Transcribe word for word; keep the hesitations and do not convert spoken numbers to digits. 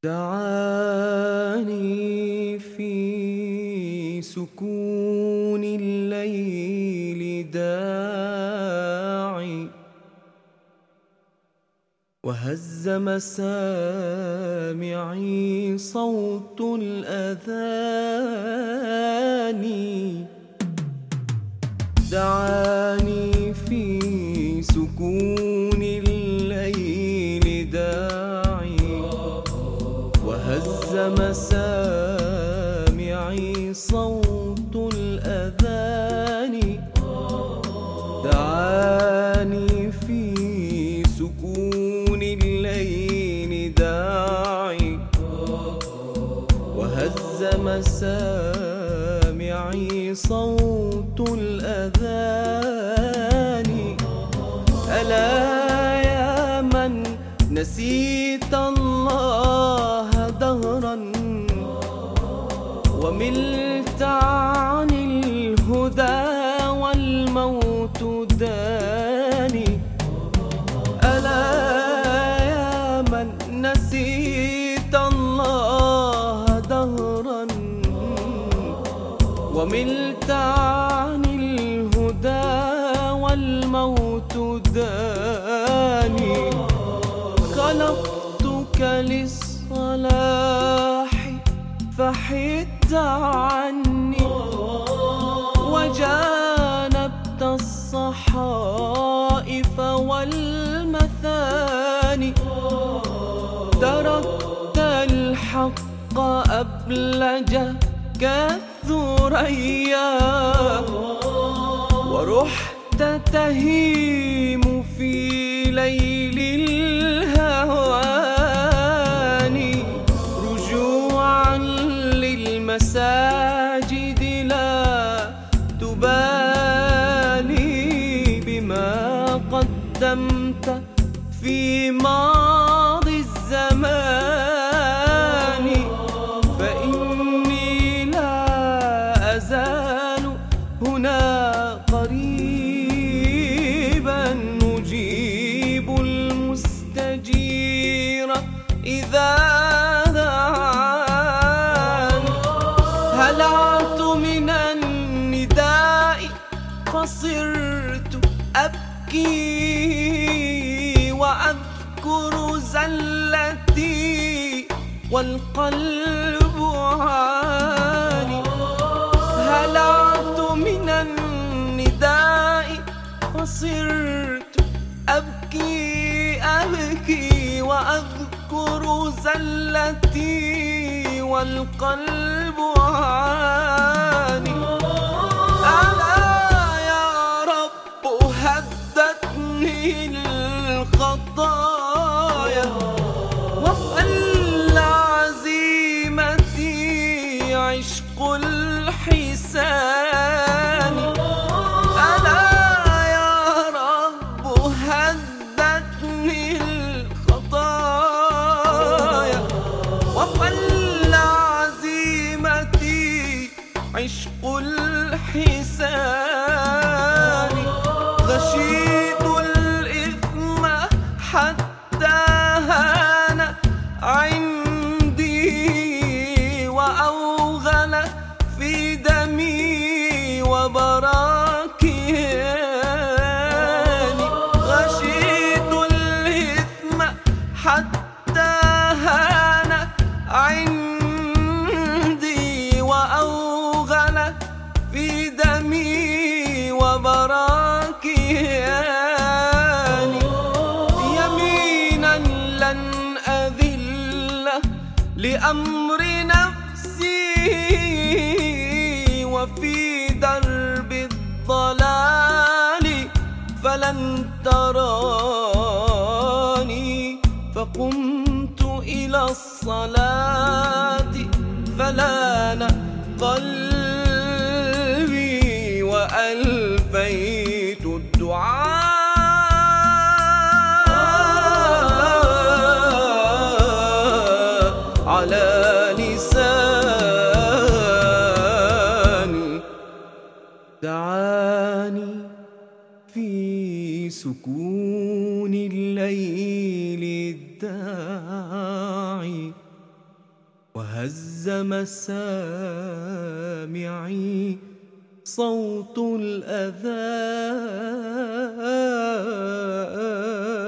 دعاني في سكون الليل داعي، وهز مسامعي صوت الأذان. دعاني في سكون الليل داعي، وهز مسامعي صوت الأذان. دعاني في سكون الليل داعي، وهز مسامعي صوت الأذان. ألا يا من نسيت الله دهرا، وملت عن الهدى والموت داني. ألا يا من نسيت الله دهرا، وملت عن الهدى والموت داني. خلقتك للصلاح فحدت عني، وجانبت الصحائف والمثاني. تركت الحق أبلج كالثريا، ورحت تهيم في ليل الهوان. رجوعا للمساجد لا تبالي بما قدمت في ماضي الزمان. فإني لا أزال هنا قريبا، نجيب المستجير إذا دعان. هلعت من النداء فصرت أبكي، وأذكر زلتي والقلب عاني. هلعت من النداء فصرت أبكي أبكي، وأذكر زلتي والقلب عاني. ألا يا رب هدتني الخطايا، وفل عزيمتي عشق الحسان. ألا يا رب هدتني الخطايا، وفل عزيمتي عشق الحسان. غشيت الإثم حتى هان عندي، وأوغل في دمي وبراكياني. غشيت الإثم حتى هان عندي، وأوغل في دمي وبراكياني. يمينا لن أذل لأمر نفسي، وفي درب الضلال فلن تراني. فقمت إلى الصلاة فلان قلبي، وألفيت الدعاء على لساني. دعاني في سكون الليل الداعي، وهز مسامعي صوت الأذان.